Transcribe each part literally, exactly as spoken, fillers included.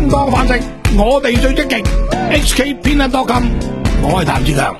正當飯食，我哋最積極。H K 偏一多金，我係譚志強。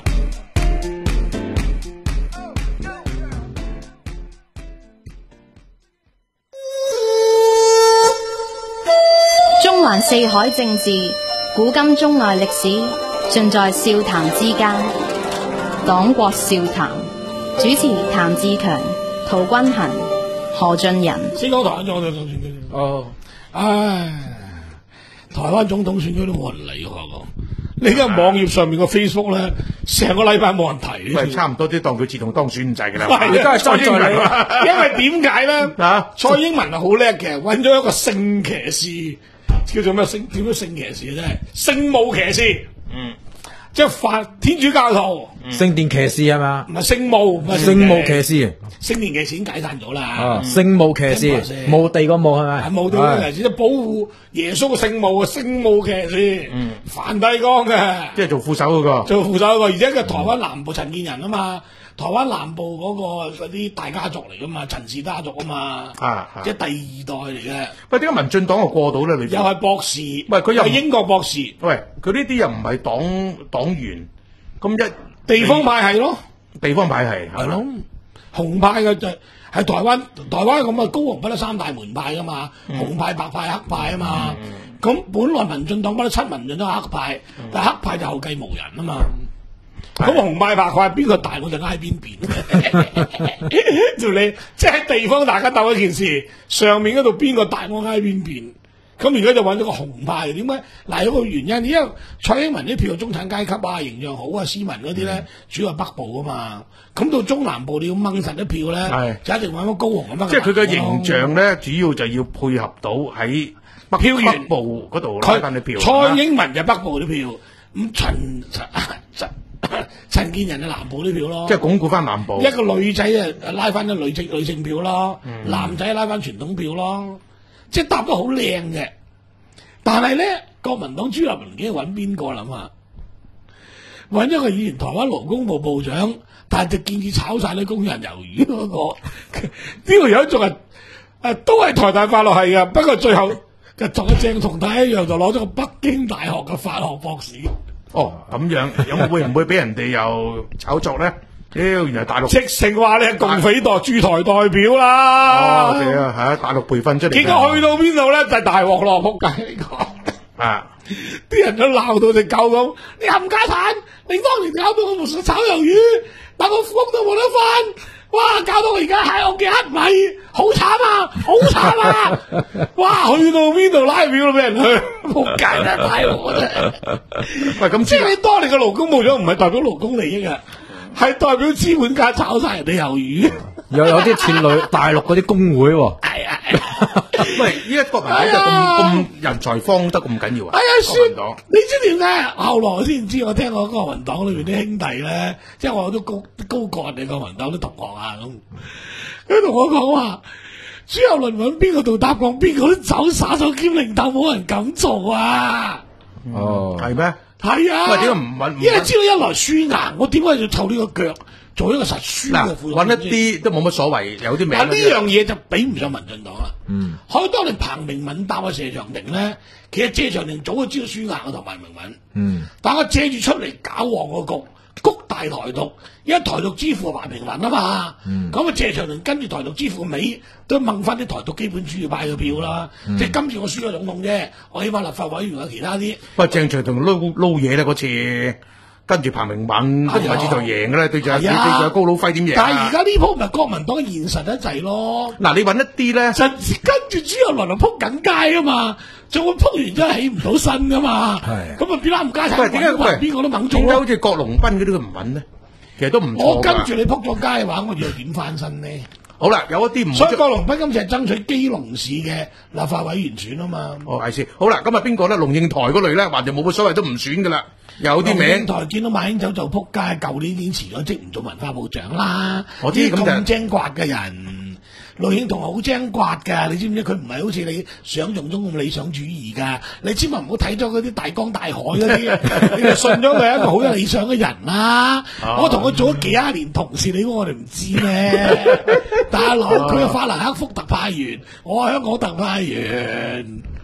中環四海政治，古今中外歷史，盡在笑談之間。黨國笑談，主持譚志強、陶君行、何俊仁。 先講台灣總統選舉。哦，唉，台灣總統選舉都冇人理我講。你而家網頁上面個 Facebook 咧，成個禮拜冇人提。 喂，差唔多都當佢自動當選咁滯㗎啦。 係，真係蔡英文。因為點解咧？ 啊， 蔡英文係好叻嘅，揾咗一個聖騎士。叫做咩聖？點樣聖騎士啊？真係聖母騎士，嗯，即係法天主教徒， 聖殿騎士係嘛？ 唔係聖母，唔係聖母騎士， 聖殿騎士已經解散咗啦。 啊，聖母騎士，墓地個墓係咪？ 係墓地個騎士，即係保護耶穌嘅聖母嘅聖母騎士，嗯，梵蒂岡嘅， 即係做副手嗰個， 做副手嗰個，而且佢台灣南部陳建仁啊嘛。台灣南部嗰個嗰啲大家族嚟噶嘛，陳氏家族啊嘛，啊啊即係第二代嚟嘅。 喂，點解民進黨又過到咧？你又係博士， 喂，佢又係英國博士。 喂，佢呢啲又唔係黨黨員，咁一地方派係咯， 地方派係係咯，紅派嘅就係台灣，台灣咁啊，高雄不得三大門派噶嘛，嗯、紅派、白派、黑派啊嘛。咁、嗯、本來民進黨不得七民進都係黑派，嗯、但係黑派就後繼無人啊嘛。咁紅派白派邊個大我就挨邊邊，就你即係地方大家鬥一件事，上面嗰度邊個大我挨邊邊。咁而家就揾咗個紅派，點解？嗱，有個原因，因為蔡英文啲票中產階級啊、形象好啊、斯文嗰啲咧，嗯、主要係北部啊嘛。咁到中南部你要掹實啲票咧，就一定揾個高雄咁樣。 即係佢嘅形象咧，主要就要配合到喺北票源北部嗰度拉翻啲票。 蔡英文就北部啲票，咁陳陳陳建仁嘅南部啲票咯， 即係鞏固翻南部。 一個女仔啊，拉翻啲女性女性票咯，嗯、男仔拉翻傳統票咯，即係答得好靚嘅。但係咧，國民黨朱立倫究竟揾邊個諗下？揾咗個以前台灣勞工部部長，但係就建議炒晒啲工人魷魚嗰、那個，呢個樣仲係誒都係台大法律系噶，不過最後就同阿鄭松泰一樣，就攞咗個北京大學嘅法學博士。 哦，咁樣有冇會唔會俾人哋又炒作咧？屌，原來大陸直情話你係共匪代駐台代表啦！ 哦，係啊，係啊，大陸培訓出嚟。 結果去到邊度咧，就係大鑊咯，仆街呢個啊！啲人都鬧到隻狗咁，你冚家鏟！你當年搞到我冇炒魷魚，但個工都冇得翻。哇！搞到我而家喺屋企乞米，好慘啊，好慘啊！哇！去到邊度拉票都俾人去，仆街啦，大鑊啊！ 喂，咁即係你當年嘅勞工部長唔係代表勞工利益啊，係代表資本家炒晒人哋魷魚。 又有啲似女大陸嗰啲工會喎。 係啊， 喂，依家國民黨就咁咁人才荒得咁緊要啊？ 哎呀，算你知點解？後來我先知，我聽我國民黨裏邊啲兄弟咧，即係我都高高過人哋國民黨啲同學啊咁，佢同我講話，朱立倫揾邊個做搭檔，邊個都走耍手兼領頭，冇人敢做啊！ 哦，係咩？ 係啊！ 喂，點解唔揾？ 因為知道一來輸硬，我點解要湊呢個腳？做一個實輸嘅副總， 揾一啲都冇乜所謂，有啲名。 但呢樣嘢就比唔上民進黨啦。 嗯， 可以當年彭明敏搭阿謝長廷咧，其實謝長廷早就知道輸硬嘅同埋明敏。嗯，但我借住出嚟搞旺個局，谷大台獨，因為台獨之父係彭明敏啊嘛。嗯，咁啊謝長廷跟住台獨之父尾都掹翻啲台獨基本主義派嘅票啦。嗯、即係今次我輸咗總統啫，我起碼立法委員有其他啲。 不過鄭長廷撈撈嘢咧嗰次。跟住彭明敏，跟住咪知道贏嘅咧，對住對住阿高佬輝點贏？ 但係而家呢鋪咪國民黨現實得滯咯。 嗱，你揾一啲咧， 就跟住朱立倫就撲緊街啊嘛，仲會撲完之後起唔到身噶嘛。係咁啊，變啱唔加產。 喂，點解喂邊個都猛做？ 點解好似郭龍斌嗰啲佢唔揾咧？其實都唔錯。 我跟住你撲咗街嘅話，我又點翻身呢？ 好啦，有一啲唔， 所以郭龍斌今次係爭取基隆市嘅立法委員選啊嘛。 哦，係先。好啦，咁啊邊個咧？龍應台嗰類咧，還就冇乜所謂，都唔選噶啦。有啲名。龍應台見到馬英九就撲街，舊年已經辭咗職，唔做文化部長啦。 我知咁咁精刮嘅人，龍應台好精刮噶，你知唔知？佢唔係好似你想象中咁理想主義噶。你千萬唔好睇咗嗰啲大江大海嗰啲，你就信咗佢係一個好有理想嘅人啦。哦、我同佢做咗幾廿年同事，你估我哋唔知咩？大佬，佢係法蘭克福特派員，我係香港特派員。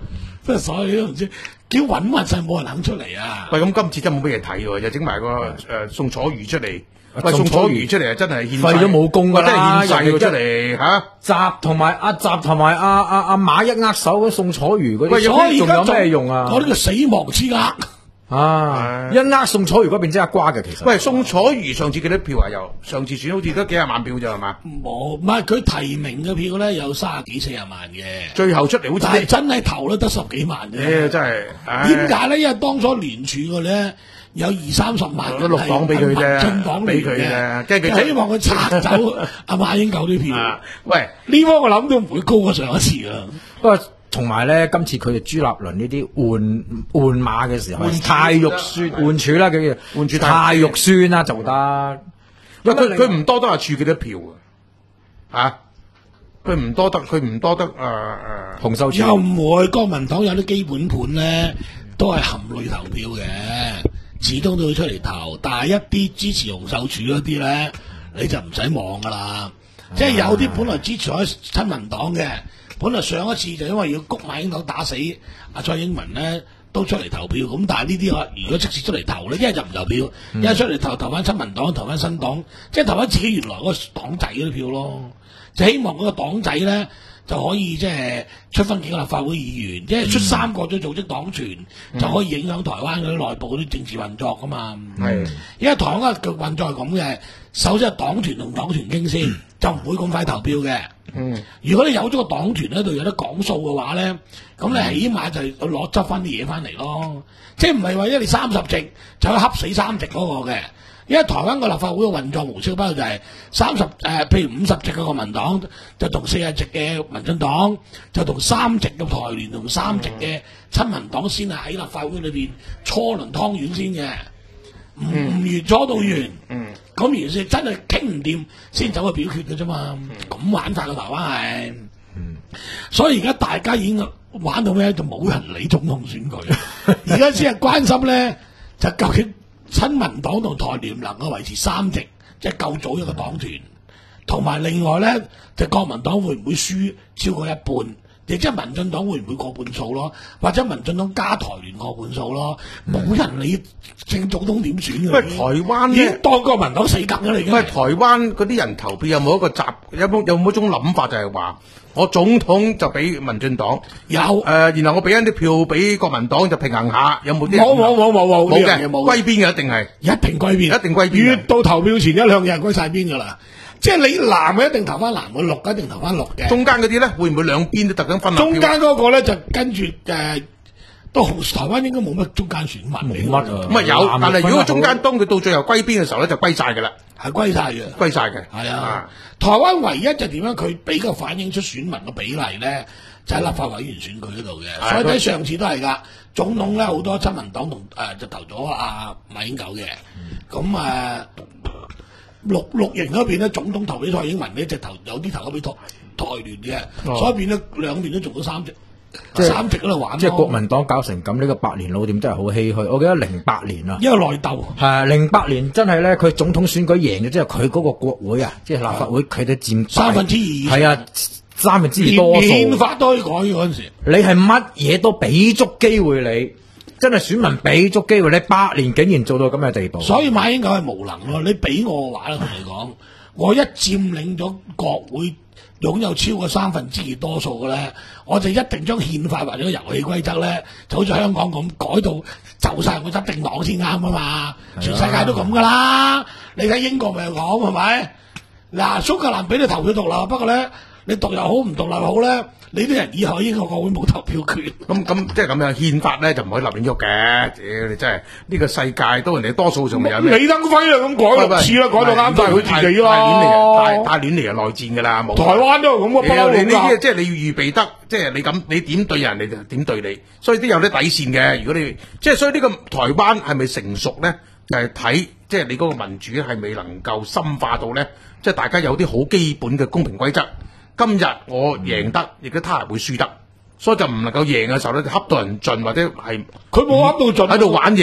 不過所以都唔知，叫揾揾晒冇人肯出嚟啊！ 喂，咁今次真冇咩嘢睇喎，又整埋個誒宋楚瑜出嚟。喂，宋楚瑜出嚟啊，真係獻廢咗武功㗎啦， 真係獻世出嚟嚇。 習同埋阿習同埋阿阿阿馬一握手，宋楚瑜嗰啲， 所以仲有咩用啊？ 我呢個死亡之握啊！一握宋楚瑜嗰邊真係瓜嘅，其實。 喂，宋楚瑜上次幾多票啊？又上次選好似得幾廿萬票咋係嘛？ 冇，唔係佢提名嘅票咧有三十幾四十萬嘅， 最後出嚟好似係真係投咧得十幾萬啫。 誒，真係點解咧？因為當初聯署嘅咧有二三十萬都綠黨俾佢啫， 進黨俾佢啫，跟住佢希望佢拆走阿馬英九啲票。 喂， 呢方我諗都唔會高過上一次啊。 不過。同埋咧，今次佢哋朱立倫呢啲換換馬嘅時候，太肉酸換柱啦，佢換柱太肉酸啦，做得。 因為佢佢唔多得阿柱幾多票啊？嚇，佢唔多得，佢唔多得誒誒。 洪秀柱又唔會，國民黨有啲基本盤咧，都係含淚投票嘅，始終都會出嚟投。但係一啲支持洪秀柱嗰啲咧，你就唔使望噶啦。即係有啲本來支持開親民黨嘅。本來上一次就因為要谷馬英九打死阿蔡英文咧，都出嚟投票。咁但係呢啲如果即時出嚟投咧，一係就唔投票，一係出嚟投投翻親民黨，投翻新黨，即係投翻自己原來嗰個黨仔嗰啲票咯。就希望嗰個黨仔咧就可以即係出翻幾個立法會議員，即係出三個再組織黨團，嗯、就可以影響台灣嗰啲內部嗰啲政治運作噶嘛。係、嗯，因為台灣嘅運作係咁嘅，首先係黨團同黨團傾先，嗯、就唔會咁快投票嘅。嗯，如果你有咗個黨團喺度有得講數嘅話咧，咁你起碼就攞執翻啲嘢翻嚟咯。即係唔係話因為你三十席就可以恰死三席嗰個嘅。因為台灣個立法會嘅運作模式包括就係三十誒，譬如五十席嘅國民黨就同四十席嘅民進黨就同三席嘅台聯同三席嘅親民黨先係喺立法會裏邊搓輪湯圓先嘅，唔唔完搓到完。嗯，咁而是真係傾唔掂先走去表決嘅啫嘛。咁、嗯、玩法嘅台灣係，嗯，所以而家大家已經玩到咩就冇人理總統選舉，而家先係關心咧就究竟親民黨同台聯能夠維持三席，即係夠組一個黨團，同埋另外咧就國民黨會唔會輸超過一半？亦即係民進黨會唔會過半數咯？或者民進黨加台聯過半數咯？冇人理正總統點選嘅。 喂，台灣已經當國民黨死梗啦，已經。 喂，台灣嗰啲人投票有冇一個習有冇有冇一種諗法就係話，我總統就俾民進黨有誒、呃，然後我俾一啲票俾國民黨就平衡下，有冇啲？ 冇冇冇冇冇冇嘅，歸邊嘅一定係一定歸邊， 一定歸邊。 越到投票前一兩日歸晒邊㗎啦。即係你藍嘅一定投翻藍，我綠嘅一定投翻綠嘅。 中間嗰啲咧，會唔會兩邊都特登分？ 中間嗰個咧就跟住誒、呃，都台灣應該冇乜中間選民嚟。冇乜啊， 咁啊有，但係如果中間當佢到最後歸邊嘅時候咧，就歸晒㗎啦， 係歸晒嘅， 歸晒嘅。 係啊，啊台灣唯一就點樣佢比較反映出選民嘅比例咧，就喺、是、立法委員選舉嗰度嘅。嗯、所以睇上次都係㗎，總統咧好多親民黨同誒、呃、就投咗阿馬英九嘅，咁誒。呃綠綠營嗰邊咧，總統投俾蔡英文呢，就投有啲投咗俾台台聯嘅，哦、所以變咗兩邊都做咗三席，即三席喺度玩。 即係國民黨搞成咁，呢、這個百年老店真係好唏噓。我記得零八年啊， 因為內鬥係零八年真係咧，佢總統選舉贏咗之後，佢嗰個國會啊，即係立法會，佢都佔三分之二，係啊， 三分之二多數。 憲法都可以改嗰陣時， 你係乜嘢都俾足機會你。真係選民俾足機會，你八年竟然做到咁嘅地步， 所以馬英九係無能咯。你俾我嘅話咧，同你講，我一佔領咗國會，擁有超過三分之二多數嘅咧，我就一定將憲法或者遊戲規則咧，就好似香港咁改到就晒我執定黨先啱啊嘛。全世界都咁噶啦，你睇英國咪又講係咪？嗱，蘇格蘭俾你投票獨立，不過咧你獨立好唔獨立好咧？你啲人以後英國國會冇投票權， 咁咁即係咁樣憲法咧就唔可以立亂喐嘅。屌你真係呢個世界都人哋多數仲未有咩？ 李登輝啊咁改六次啦，改到啱晒佢自己啦。 大大亂嚟就內戰噶啦，冇。 台灣都係咁嘅，不嬲你呢啲即係你要預備得，即係你咁你點對人，你就點對你，所以都有啲底線嘅。如果你即係所以呢個台灣係咪成熟咧，就係睇即係你嗰個民主係咪能夠深化到咧，即係大家有啲好基本嘅公平規則。今日我贏得，亦都他日會輸得，所以就唔能夠贏嘅時候咧，就恰到人盡或者係佢冇恰到盡， 喺度玩嘢，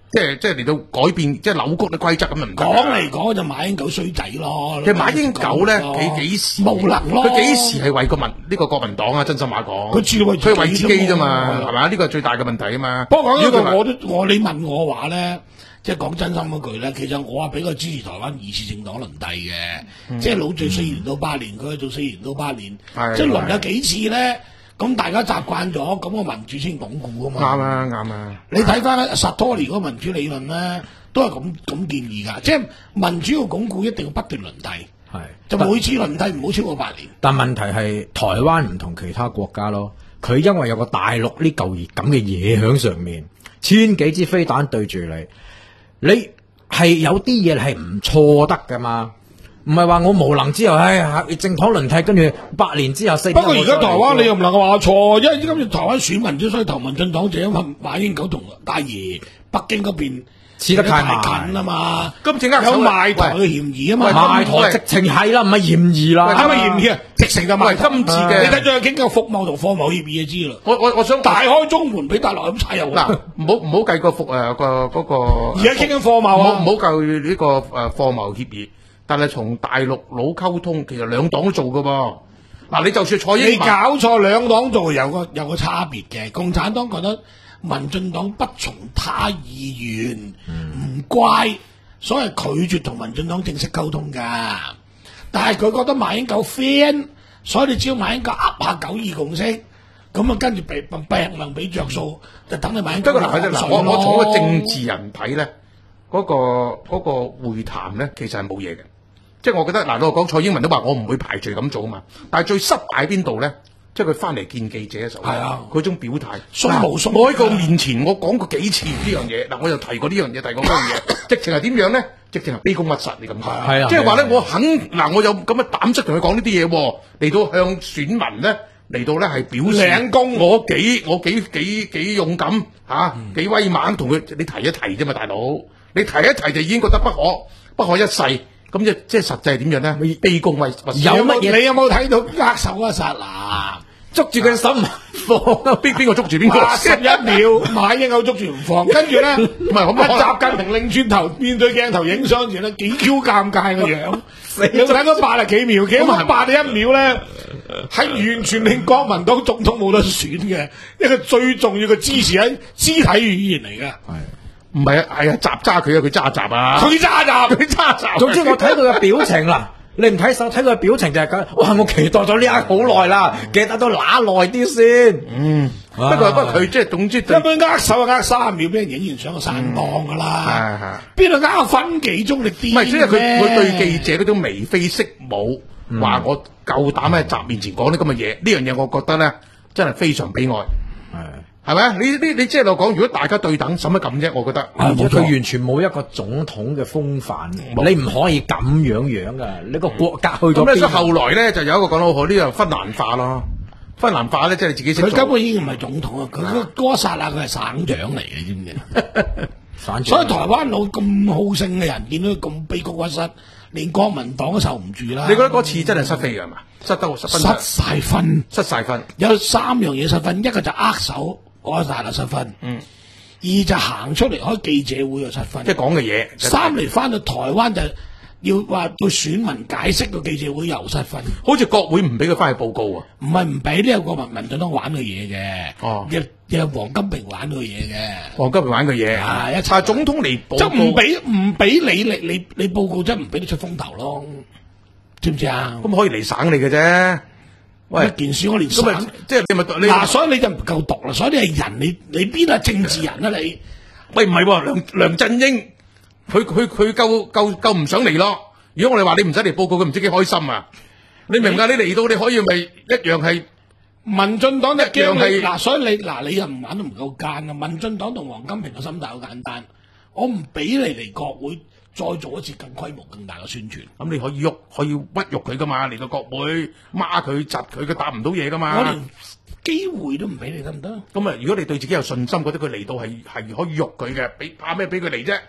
即係即係嚟到改變，即係扭曲啲規則咁就唔得㗎。 講嚟講就馬英九衰仔咯。 其實馬英九咧幾幾時無能咯？ 佢幾時係為個民呢個國民黨啊？真心話講， 佢主要為佢係為自己啫嘛， 嘛係嘛？呢個係最大嘅問題啊嘛。 不過講呢個如果佢話我都我你問我話咧，即係講真心嗰句咧，其實我係比較支持台灣二次政黨輪替嘅， 嗯即係老做四年到八年，佢做四年到八年， 係即係輪咗幾次咧，咁大家習慣咗，咁個民主先鞏固啊嘛。 啱啊啱啊。 你睇翻咧，Sartori 嗰個民主理論咧，都係咁咁建議㗎，即係民主要鞏固一定要不斷輪替， 係就每次輪替唔好超過八年。 但問題係台灣唔同其他國家咯，佢因為有個大陸呢嚿咁嘅嘢喺上面，千幾支飛彈對住你，你係有啲嘢係唔錯得噶嘛？唔係話我無能之後，唉，政黨輪替，跟住八年之後四年。 不過而家台灣你又唔能夠話錯，因為今次台灣選民之所以投民進黨，就因為馬英九同大爺北京嗰邊似得太近啊嘛， 今次握手有賣台嘅嫌疑啊嘛， 賣台直情係啦，唔係嫌疑啦， 係咪嫌疑啊？直情就賣台。 今次嘅你睇最近傾嘅服貿同貨貿協議就知啦。 我我我想大開中門俾大陸咁踩入。 嗱，唔好唔好計個服誒個嗰個。 而家傾緊貨貿啊， 唔好唔好計呢個誒貨貿協議，但係從大陸佬溝通，其實兩黨都做㗎噃。嗱，你就算蔡英文， 你搞錯兩黨做有個有個差別嘅，共產黨覺得民進黨不從他意願，唔乖，所以拒絕同民進黨正式溝通㗎。但係佢覺得馬英九 friend，所以你只要馬英九噏下九二共識，咁啊跟住俾俾能俾着數，就等你馬英九不過嗱， 嗱嗱我我從個政治人睇咧，嗰、個嗰、個會談咧，其實係冇嘢嘅。即係我覺得嗱，我講蔡英文都話我唔會排除咁做啊嘛。但係最失敗邊度咧？即係佢翻嚟見記者嘅時候， 係啊， 佢種表態， 鬆毛鬆我喺佢面前我講過幾次呢樣嘢，嗱我又提過呢樣嘢，提過嗰樣嘢，直情係點樣咧？直情係卑躬屈膝，你咁講， 係啊即係話咧，我肯嗱，我有咁嘅膽識同佢講呢啲嘢喎，嚟到向選民咧，嚟到咧係表示領功我幾我幾幾幾勇敢嚇，啊幾威猛，同佢你提一提啫嘛，大佬，你提一提就已經覺得不可不可一世。咁即即係實際係點樣咧？卑躬屈膝。 有乜嘢？ 你有冇睇到握手嗰剎那？ 捉住佢手唔放， 邊邊個捉住邊個？ 八十一秒，馬英九捉住唔放，跟住咧， 唔係咁一習近平擰轉頭面對鏡頭影相時咧，幾 Q 尷尬個樣。你睇到八十幾秒，幾咁八十一秒咧，係完全令國民黨總統冇得選嘅一個最重要嘅支持喺肢體語言嚟㗎。 唔係啊，係啊，閘揸佢啊，佢揸閘啊， 佢揸閘， 佢揸閘。 總之我睇佢嘅表情啦，你唔睇手睇佢嘅表情就係咁。哇！我期待咗呢一刻好耐啦，記得都揦耐啲先。 嗯，不過不過佢即係總之， 一般握手啊握三秒，俾人影完相就散檔㗎啦。邊度握分幾鐘你癲？ 唔係，即係佢佢對記者嗰種眉飛色舞，話我夠膽喺閘面前講啲咁嘅嘢，呢樣嘢我覺得咧真係非常悲哀。係咪？你你你即係我講，如果大家對等，使乜咁啫？我覺得， 佢完全冇一個總統嘅風範，你唔可以咁樣樣噶。你個國家去咗咁咧，所以邊？ 後來咧就有一個講得好好，呢個芬蘭化咯。芬蘭化咧，即係你自己識做。 佢根本已經唔係總統啊！佢嗰嗰一剎那佢係省長嚟嘅，知唔知？所以台灣佬咁好勝嘅人，見到佢咁卑躬屈膝，連國民黨都受唔住啦。 你覺得嗰次真係失飛嘅係嘛？失得失分， 失晒分， 失晒分。 有三樣嘢失分，一個就握手。嗰一剎那失分，嗯，二就行出嚟開記者會又失分， 即係講嘅嘢。 三嚟翻到台灣就要話對選民解釋個記者會又失分， 好似國會唔俾佢翻去報告啊？ 唔係唔俾呢個民民進黨玩嘅嘢嘅， 哦， 亦亦係黃金平玩嘅嘢嘅， 黃金平玩嘅嘢， 啊，一齊總統嚟報告， 即係唔俾唔俾你你你你報告，即係唔俾你出風頭咯，知唔知啊？ 咁可以嚟省你嘅啫。喂， 一件事我連省即係你咪你嗱，所以你就唔夠毒啦，所以你係人，你你邊係政治人啊你？ 喂，唔係喎，梁梁振英，佢佢佢夠夠夠唔想嚟咯。如果我哋話你唔使嚟報告，佢唔知幾開心啊！你明唔明啊？你嚟到你可以咪一樣係民進黨一樣係嗱，所以你嗱你又唔玩都唔夠奸啊！民進黨同黃金平嘅心態好簡單，我唔俾你嚟國會。再做一次更規模、更大嘅宣傳， 咁你可以喐，可以屈辱佢噶嘛？嚟到國會罵佢、窒佢，佢答唔到嘢噶嘛？ 我連機會都唔俾你得唔得？ 咁啊，如果你對自己有信心，覺得佢嚟到係係可以喐佢嘅，俾怕咩俾佢嚟啫？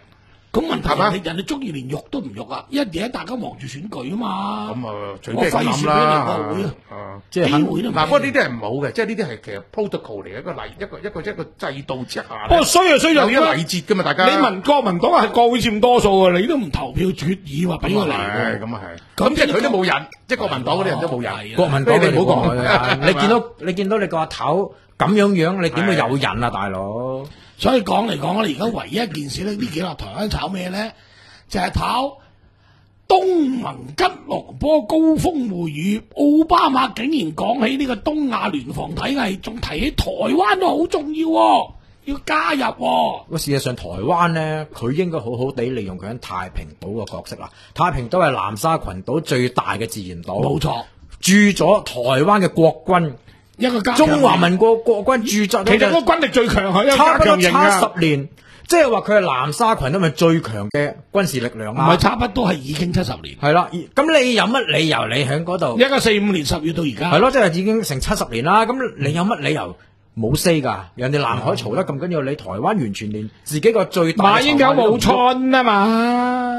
咁問題係嘛人哋人哋中意連喐都唔喐啊！一而家大家忙住選舉啊嘛， 咁啊，隨我便費事俾你諗啦個會啊， 啊。 即係肯機會都唔嗱，不過呢俾啲係唔好嘅，即係呢啲係其實 protocol 嚟嘅一個例，一個一個一個制度之下不過咧， 衰就衰就有啲點啊？ 禮節噶嘛，大家。 你民國民黨係國會佔多數啊，你都唔投票決議話俾佢嚟喎。 咁啊係，咁即係佢都冇人，即係國民黨嗰啲人都冇人。 係啊國民黨你唔好講佢啊！你見到你見到你個阿頭咁樣樣，你點會有人啊，大佬？ 所以講嚟講，你而家唯一一件事咧，呢幾日台灣炒咩咧？就係炒東盟吉隆坡高峰會議，奧巴馬竟然講起呢個東亞聯防體系，仲提起台灣都好重要喎，要加入喎。 咁事實上，台灣咧，佢應該好好地利用佢喺太平島個角色啦。太平島係南沙群島最大嘅自然島， 冇錯， 駐咗台灣嘅國軍， 一個加強中華民國國軍駐紮咗其實嗰個軍力最強係一個差不多加強型差啊， 十年，即係話佢係南沙群島咪最強嘅軍事力量啊！ 唔係差不多係已經七十年， 係啦，咁你有乜理由你喺嗰度？ 一九四五年十月到而家係咯，即係已經成七十年啦。咁你有乜理由冇 say 㗎？人哋南海嘈得咁緊要，你台灣完全連自己個最大馬英九冇春啊嘛，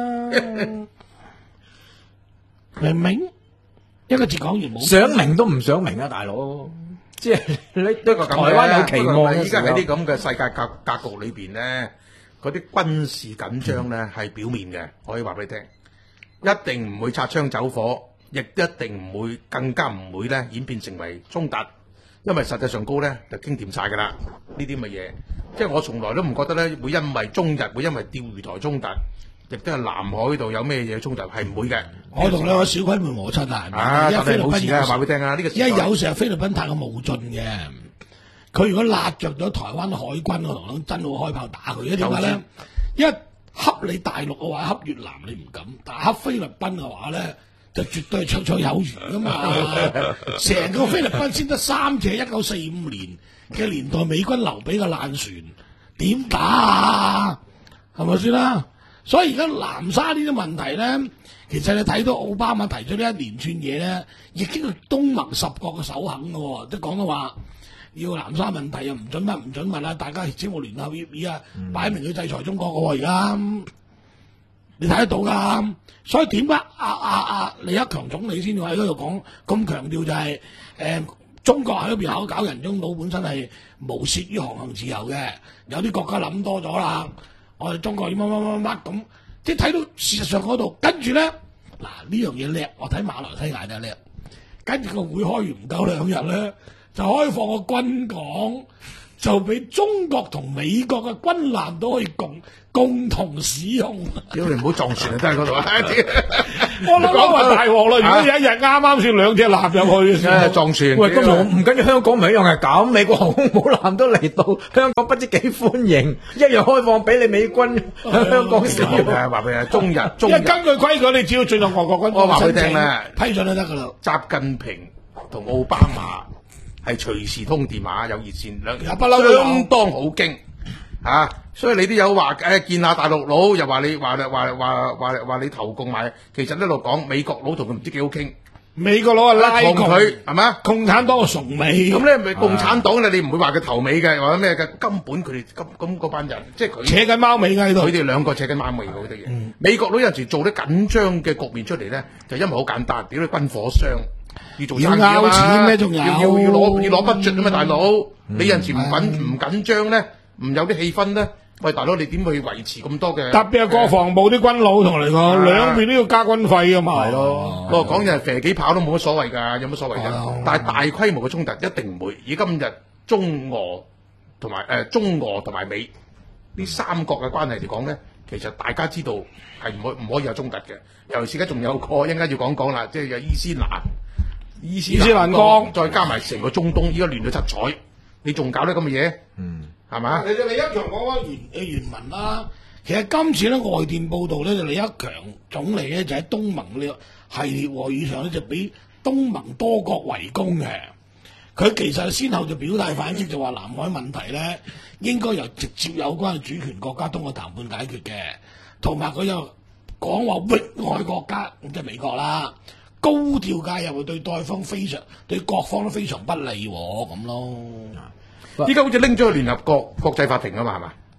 明唔明？一個字講完冇想明都唔想明啊，大佬！即係你對不過咁台灣有期望嘅依家喺啲時候咁嘅世界格格局裏邊咧，嗰啲軍事緊張咧係表面嘅，我可以話俾你聽，一定唔會擦槍走火，亦一定唔會，更加唔會咧演變成為衝突，因為實際上高咧就傾掂晒㗎啦，呢啲咁嘅嘢，即係我從來都唔覺得咧會因為中日會因為釣魚台衝突，亦都係南海度有咩嘢衝突，係唔會嘅。 我同你個小規模摩擦啊， 啊，但因為菲律係冇事嘅， 賓有時話俾你聽啊，呢個時因為代有時候菲律賓太過無盡嘅，佢如果辣着咗台灣海軍，我同你真會開炮打佢。因為點解咧？因為恰你大陸嘅話，恰越南你唔敢，但係恰菲律賓嘅話咧，就絕對係綽綽有餘噶嘛。成個菲律賓先得三隻一九四五年嘅年代美軍留俾嘅爛船，點打啊？係咪先啦？所以而家南沙呢啲問題咧，其實你睇到奧巴馬提出呢一連串嘢咧，已經係東盟十國嘅首肯嘅喎，即係講到話要南沙問題又唔準乜唔準乜啦，大家簽個聯合協議啊，擺明要制裁中國嘅喎，而家你睇得到㗎。所以點解阿阿阿李克強總理先至喺嗰度講咁強調就係、是、誒、呃、中國喺嗰邊考搞人中島本身係無涉於航行自由嘅，有啲國家諗多咗啦。我哋中國要乜乜乜乜咁，即係睇到事實上嗰度，跟住咧嗱呢樣嘢叻，我睇馬來西亞就叻，跟住個會開完唔夠兩日咧，就開放個軍港，就俾中國同美國嘅軍艦都可以共共同使用。 屌你唔好撞船啊！真係嗰度， 我諗講話大鑊啦！如果有一日啱啱先兩隻艦入去嘅時候， 誒撞船。 喂，咁我唔緊要，香港咪一樣係咁，美國航空母艦都嚟到香港，不知幾歡迎，一樣開放俾你美軍喺香港使用。 誒話俾你聽，中日中日因為根據規矩，你只要進入外國軍， 我話俾你聽申請咧批准就得噶啦。 習近平同奧巴馬係隨時通電話有熱線，兩有不嬲都有相當好傾嚇，所以你啲友話誒見下大陸佬，又話你話話話話話你投共埋，其實一路講美國佬同佢唔知幾好傾， 美國佬啊拉同共佢係嘛？ 共產黨嘅崇美， 咁咧咪共產黨咧，你唔會話佢投美嘅，或者咩嘅，根本佢哋咁咁嗰班人，即係佢。 扯緊貓尾㗎喺度佢。哋兩個扯緊馬尾嗰啲嘢。美國佬有陣時做啲緊張嘅局面出嚟咧，就因為好簡單，屌你軍火商要做生意啊要拗錢嘛， 咩仲有要要要攞要攞 budget 啊嘛，大佬。你有陣時唔緊唔緊張咧，唔有啲氣氛咧，喂大佬你點去維持咁多嘅？ 特別係國防部啲軍佬同嚟講， 啊兩邊都要加軍費㗎嘛。 係咯，我講就係射幾炮都冇乜所謂㗎，有乜所謂係啊啫？但係大規模嘅衝突一定唔會。以今日中俄同埋誒中俄同埋美呢三國嘅關係嚟講咧，其實大家知道係唔可唔可以有衝突嘅。尤其是而家仲有個一陣間要講講啦，即係有伊斯蘭、伊斯伊斯蘭國再加埋成個中東，依家亂到七彩，你仲搞啲咁嘅嘢？嗯，係嘛？ 其實李克強講翻原誒原文啦，其實今次咧外電報道咧，就李克強總理咧就喺東盟呢個系列會議上咧就俾東盟多國圍攻嘅。佢其實先後就表態反擊，就話南海問題咧應該由直接有關嘅主權國家通過談判解決嘅，同埋佢又講話域外國家即係美國啦，高調介入對對方非常對各方都非常不利喎咁咯。 依家好似拎咗去聯合國國際法庭啊嘛，係嘛？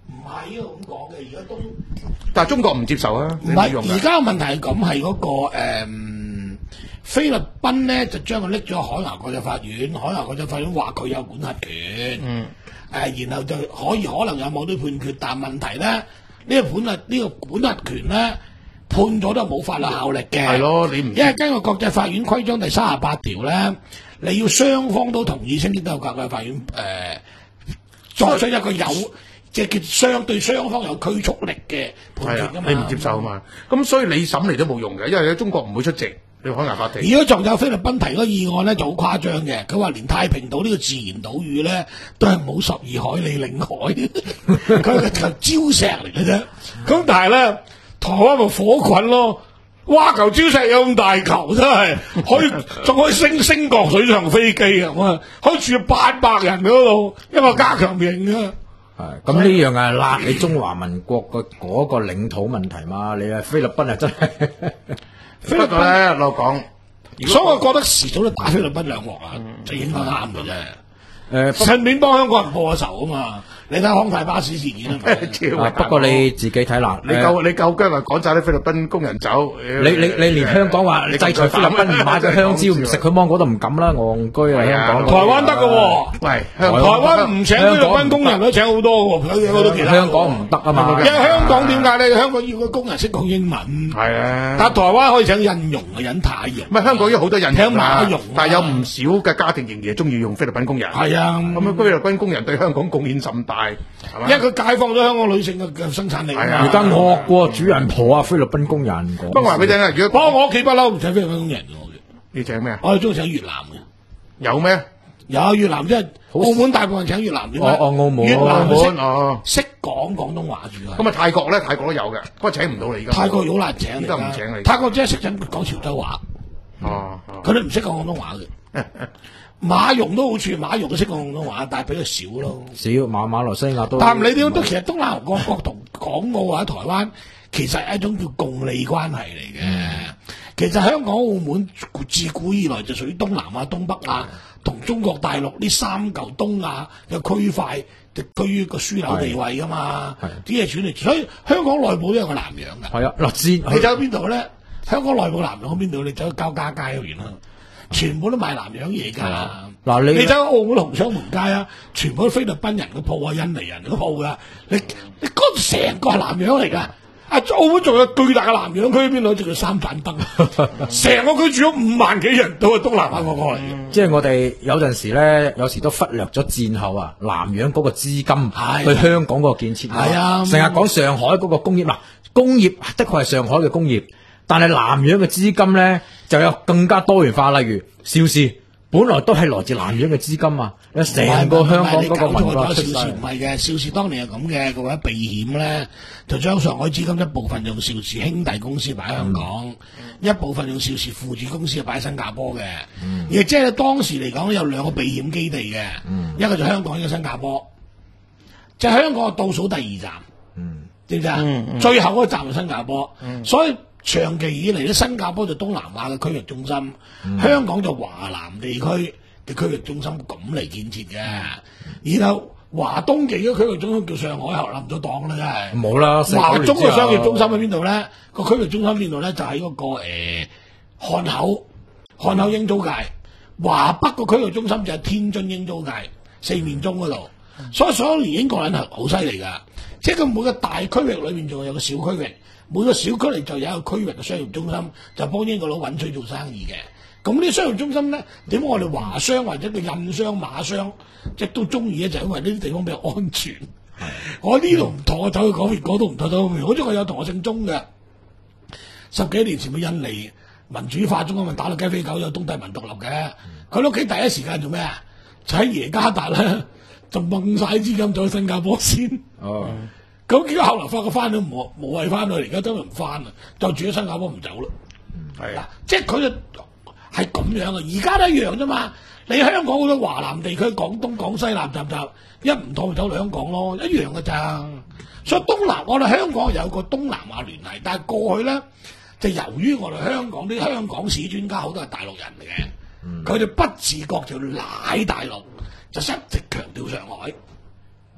唔係呢個咁講嘅，而家都但係中國唔接受啊， 唔係你冇用㗎而家嘅問題係咁，係嗰、個誒、嗯菲律賓咧就將佢拎咗海牙國際法院，海牙國際法院話佢有管轄權，嗯，誒、然後就可以可能有某啲判決，但問題咧呢、呢個管轄呢、個管轄權咧判咗都冇法律效力嘅， 係咯，你唔因為根據國際法院規章第三十八條咧，你要雙方都同意先至得有國際法院誒、呃、作出一個有即係叫相對雙方有拘束力嘅判係啊決㗎嘛， 你唔接受啊嘛，咁所以你審嚟都冇用嘅，因為喺中國唔會出席你海牙法庭。 如果仲有菲律賓提嗰個議案咧，就好誇張嘅。佢話連太平島呢個自然島嶼咧，都係冇十二海里領海，佢係嚿礁石嚟嘅啫。咁但係咧，台灣咪火滾咯。哇！嚿礁石有咁大嚿，真係可以仲可以升升國水上飛機啊！哇，可以住八百人嗰度，一個加強營啊！ 係咁呢樣係辣你中華民國個嗰個領土問題嘛？你啊菲律賓啊真係菲律賓不過咧，我講， 所以我覺得遲早都打菲律賓兩鑊啊，就應該啱嘅啫。 誒順便幫香港人報下仇啊嘛！你睇康泰巴士事件啊嘛， 超啊不過你自己睇啦，誒你夠你夠姜啊，趕晒啲菲律賓工人走。 你你你連香港話你制裁菲律賓唔買個香蕉唔食佢芒果都唔敢啦，戇居啊係啊香港。 台灣得嘅喎。 喂， 台香港灣唔請菲律賓工人都請好多喎，佢有好多其他。 香港唔得啊嘛因為香港點解咧？香港要個工人識講英文， 係啊， 但台灣可以請印傭啊，引太傭。 唔係香港有好多人請馬傭啊但係有唔少嘅家庭仍然係中意用菲律賓工人。 係啊， 咁樣菲律賓工人對香港貢獻甚大，係嘛？ 因為佢解放咗香港女性嘅嘅生產力啊嘛。 係啊而家惡過主人婆啊，菲律賓工人講。 不過話俾你聽啊，如不過果我屋企不嬲唔請菲律賓工人嘅，我你請咩啊？ 我係中意請越南嘅。 有咩？ 有越南即係澳門大部分請越南嘅。 哦哦澳門越澳南識門哦， 識講廣東話住啊。 咁啊泰國咧，泰國都有嘅，不過請唔到你而家。 泰國好難請嚟而家唔㗎請你泰國只係識緊講潮州話， 哦，哦佢哋唔識講廣東話嘅。馬蓉都好處，馬蓉都識講廣東話，但係比較少咯。 少馬馬來西亞都。 但唔理點都，其實東南亞各國同港澳或者台灣，其實係一種叫共利關係嚟嘅。其實香港、澳門自古以來就屬於東南亞、東北亞同中國大陸呢三嚿東亞嘅區塊，就居於個樞紐地位噶嘛。啲嘢轉嚟，所以香港內部都有個南洋㗎。 係啊，嗱先你走去邊度咧？香港內部南洋喺邊度？你走去交加街嗰邊啦，全部都賣南洋嘢㗎。 嗱你你走去澳門紅窗門街啊，全部都菲律賓人嘅鋪啊、印尼人嘅鋪㗎。你你嗰度成個係南洋嚟㗎。啊，澳門仲有巨大嘅南洋區喺邊度？就叫三盞燈，成個區住咗五萬幾人，都係東南亞嗰個嚟嘅。 即係我哋有陣時咧，有時都忽略咗戰後啊南洋嗰個資金係對香港嗰個建設。 係啊成日講上海嗰個工業嗱，工業的確係上海嘅工業，但係南洋嘅資金咧就有更加多元化，例如邵氏。本來都係來自南洋嘅資金啊！成個香港嗰個文化出邵氏晒唔係嘅，邵氏當年係咁嘅，佢為咗避險咧，就將上海資金一部分用邵氏兄弟公司擺喺香港，嗯、一部分用邵氏父子公司擺喺新加坡嘅。 嗯、 而即係當時嚟講有兩個避險基地嘅， 嗯、 一個就香港，一個新加坡。即係香港係倒數第二站， 嗯、 知唔知啊？ 嗯嗯、 最後嗰個站係新加坡， 嗯、所所以。長期以嚟咧，新加坡就東南亞嘅區域中心，嗯、香港就華南地區嘅區域中心咁嚟建設嘅。嗯、然後華東嘅嗰區域中心叫上海，後冧咗檔啦，真係。 冇啦， 華中嘅商業中心喺邊度咧？個區域中心邊度咧？就喺嗰、那個誒漢、呃、口，漢口英租界。華北個區域中心就係天津英租界，四面中嗰度。嗯、所以所有年英國人係好犀利噶，即係佢每個大區域裏面仲有個小區域。每個小區嚟就有一個區域嘅商業中心，就幫英國佬揾水做生意嘅。咁呢啲商業中心咧，點解我哋華商或者個印商、馬商即係都中意咧？就係、因為呢啲地方比較安全。嗯、我呢度唔妥，我走去嗰邊，嗰度唔妥，走去嗰邊。好似我有同學姓鐘嘅，十幾年前嘅印尼民主化中，咪打到雞飛狗有東帝汶獨立嘅。佢屋企第一時間做咩啊？就喺耶加達咧，就掹晒資金走去新加坡先。 哦。 咁結果後來發覺翻咗冇冇謂翻去，而家都唔翻啦，就住喺新加坡唔走咯。係嗱、嗯，即係佢就係咁樣啊！而家都一樣啫嘛。你香港好多華南地區、廣東、廣西南集集，一唔妥就走嚟香港咯，一樣嘅咋。所以東南我哋香港有個東南亞聯繫，但係過去咧就由於我哋香港啲香港史專家好多係大陸人嚟嘅，佢哋、嗯、不自覺就賴大陸，就一直強調上海。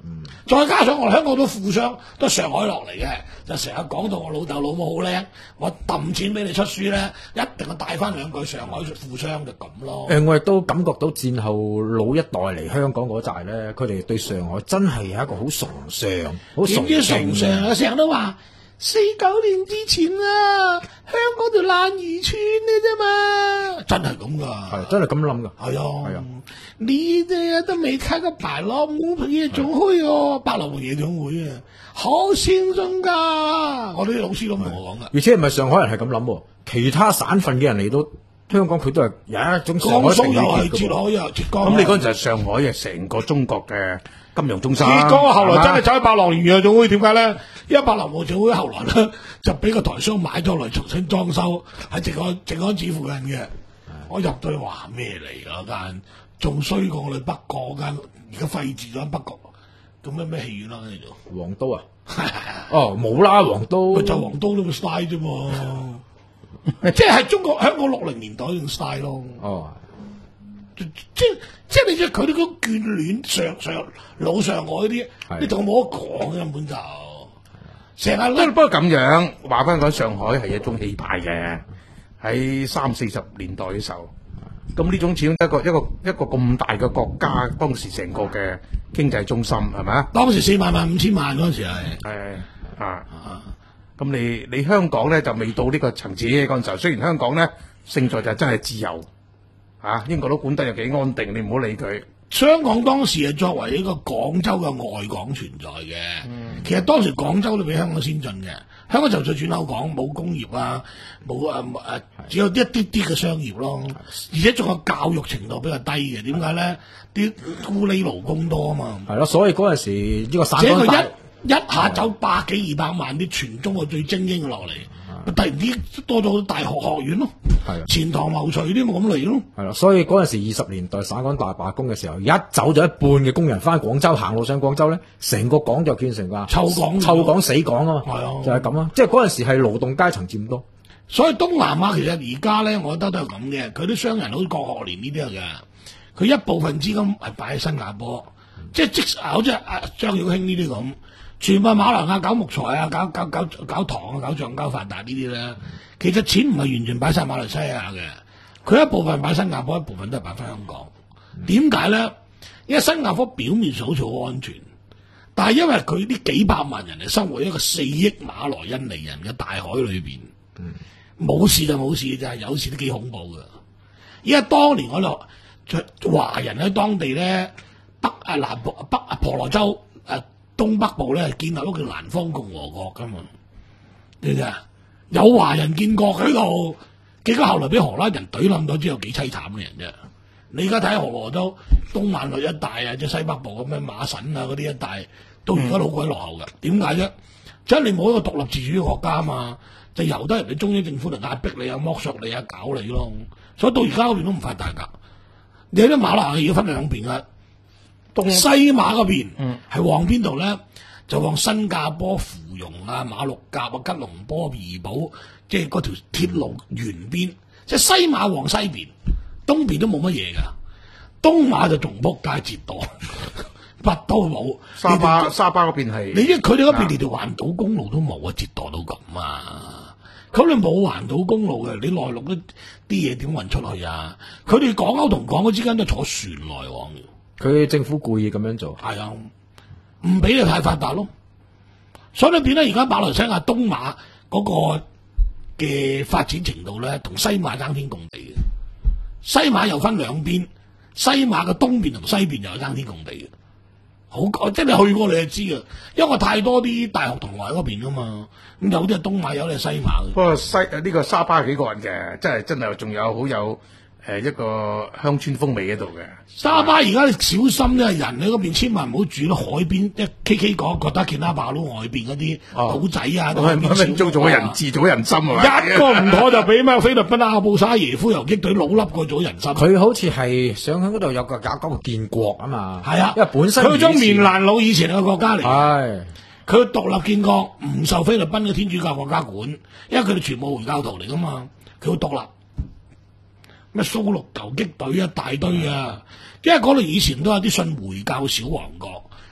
嗯、再加上我哋香港都富商都上海落嚟嘅，就成日講到我老豆老母好叻，我揼錢俾你出書咧，一定要帶翻兩句上海富商就咁咯。 誒、呃，我亦都感覺到戰後老一代嚟香港嗰陣咧，佢哋對上海真係有一個好崇尚、好崇點知崇尚啊？成日都話四九年之前啊，香港就爛漁村嘅啫嘛，真係咁噶， 係真係咁諗噶， 係啊， 係啊。 你哋都未開過百樂門夜總會哦，百樂門夜總會啊，好先進噶，我啲老師都同我講噶。 而且唔係上海人係咁諗，其他省份嘅人嚟到香港，佢都係有一種上海情意江蘇又係結浙海又浙江。 咁你嗰陣就係上海嘅成個中國嘅金融中心。 結果後來真係係走去百樂門夜總會，點解咧？因為百樂門夜總會後來咧就俾個台商買咗嚟重新裝修喺靜安靜安寺附近嘅。我入到去話咩嚟㗎間？仲衰過我哋北角嗰間，而家廢置咗北角，咁咩咩戲院啦喺度？ 皇都啊？哦，冇啦，皇都咪就皇都呢個 style 啫嘛，即係中國香港六零年代嗰種 style 咯。 哦， 即即即係你即係佢哋嗰種眷戀上上老上海嗰啲，你同我冇得講嘅根本就成日咧。 不過咁樣話翻講，上海係一種氣派嘅，喺三四十年代嘅時候。咁呢種始終一個一個一個咁大嘅國家，當時成個嘅經濟中心係咪啊？ 當時四萬萬五千萬嗰陣時係係啊，咁你你香港咧就未到呢個層次嗰陣時候，雖然香港咧勝在就真係自由啊，英國都管得又幾安定，你唔好理佢。 香港當時係作為一個廣州嘅外港存在嘅，嗯、其實當時廣州都比香港先進嘅。香港就算轉口港，冇工業啊，冇啊誒，只有一啲啲嘅商業咯，而且仲有教育程度比較低嘅。點解咧？啲咕喱勞工多啊嘛。 係咯，所以嗰陣時呢個省這個大一一下走百幾二百萬啲全中國最精英落嚟。突然之多咗好多大學學院咯， 係錢塘謀隨啲咪咁嚟咯。 係啦，所以嗰陣時二十年代省港大罷工嘅時候，一走咗一半嘅工人翻廣州，行路上廣州咧，成個港就變成話臭港臭港死港啊嘛， 係啊， 就係咁啊，即係嗰陣時係勞動階層佔多。 所以東南亞其實而家咧，我覺得都係咁嘅，佢啲商人好似郭學連呢啲係嘅，佢一部分資金係擺喺新加坡，嗯、即係即係好似阿張曉興呢啲咁。全部馬來亞搞木材啊，搞搞搞搞糖啊，搞橡膠發達呢啲咧，其實錢唔係完全擺晒馬來西亞嘅，佢一部分擺新加坡，一部分都係擺翻香港。點解咧？因為新加坡表面上好似好安全，但係因為佢啲幾百萬人係生活喺一個四億馬來印尼人嘅大海裏邊，冇、嗯、事就冇事嘅啫，有事都幾恐怖㗎。因為當年我哋華人喺當地咧，北啊南部北啊婆羅洲誒。東北部咧建立咗個南方共和國噶嘛，你知啊？有華人建國喺度，結果後來俾荷蘭人懟冧咗之後，幾凄慘嘅人啫。你而家睇荷羅州東萬律一帶啊，即係西北部咁樣馬省啊嗰啲一帶，到而家都好鬼落後噶。點解啫？即係你冇一個獨立自主嘅國家啊嘛，就由得人哋中央政府嚟壓迫你啊、剝削你啊、搞你咯。所以到而家嗰邊都唔發達噶。你喺啲馬來亞要分兩邊噶。西馬嗰邊係往邊度咧？就往新加坡芙蓉啊、馬六甲啊、吉隆坡怡保，即係嗰條鐵路沿邊。即係西馬往西邊，東邊都冇乜嘢噶。東馬就仲仆街折墮，乜都冇。 沙巴沙巴嗰邊係， 你因為佢哋嗰邊連條環島公路都冇啊，折墮到咁啊！咁你冇環島公路嘅，你內陸啲啲嘢點運出去啊？佢哋港口同港口之間都坐船來往。 佢政府故意咁樣做， 係啊，唔俾你太發達咯。所以你變咧，而家馬來西亞東馬嗰個嘅發展程度咧，同西馬爭天共地嘅。西馬又分兩邊，西馬嘅東邊同西邊又爭天共地嘅。好，即係你去過你就知嘅，因為我太多啲大學同學喺嗰邊噶嘛。咁有啲係東馬，有啲係西馬。 不過西誒呢個沙巴幾個人嘅，真係真係仲有好有。誒一個鄉村風味喺度嘅沙巴，而家你小心咧，人喺嗰邊千萬唔好住咯，海邊一 K K 講覺得健拉巴魯外邊嗰啲島仔啊，都係做做人質做人心係嘛？ 一個唔妥就俾咩菲律賓阿布沙耶夫游擊隊老笠過咗人心。 佢好似係想喺嗰度有個搞搞個建國啊嘛。係啊， 因為本身佢將棉蘭老以前嘅國家嚟， 係佢獨立建國，唔受菲律賓嘅天主教國家管，因為佢哋全部回教徒嚟噶嘛，佢會獨立。咩蘇六游擊隊一大堆啊！因為嗰度以前都有啲信回教小王國，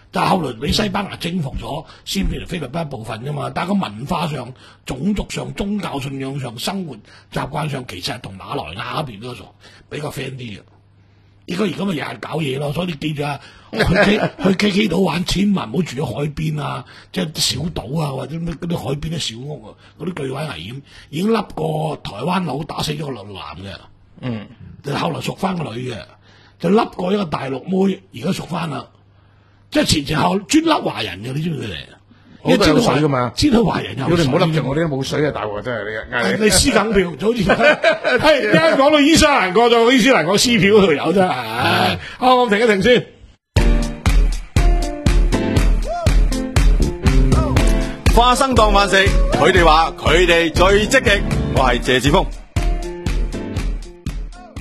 但係後來俾西班牙征服咗，先變成菲律賓一部分啫嘛。但係個文化上、種族上、宗教信仰上、生活習慣上，其實係同馬來亞嗰邊嗰度比較 friend 啲嘅。而家而家咪日日搞嘢咯，所以你記住啊，去 K 去 K K 島玩，千萬唔好住喺海邊啊，即係啲小島啊，或者咩嗰啲海邊啲小屋啊，嗰啲巨位危險，已經笠過台灣佬打死咗個男嘅， 嗯， 就後來贖翻個女嘅，就笠過一個大陸妹，而家贖翻啦，即係前前後專笠華人嘅，你知唔知佢哋？ 好多有水㗎嘛知道華人有水， 如果你唔好笠住我啲冇水啊，大鑊真係你嗌你。 你撕緊票就好似係一講到伊斯蘭國就伊斯蘭國撕票嗰度有啫，唉，好，我停一停先。 花生當飯食，佢哋話佢哋最積極，我係謝志峰。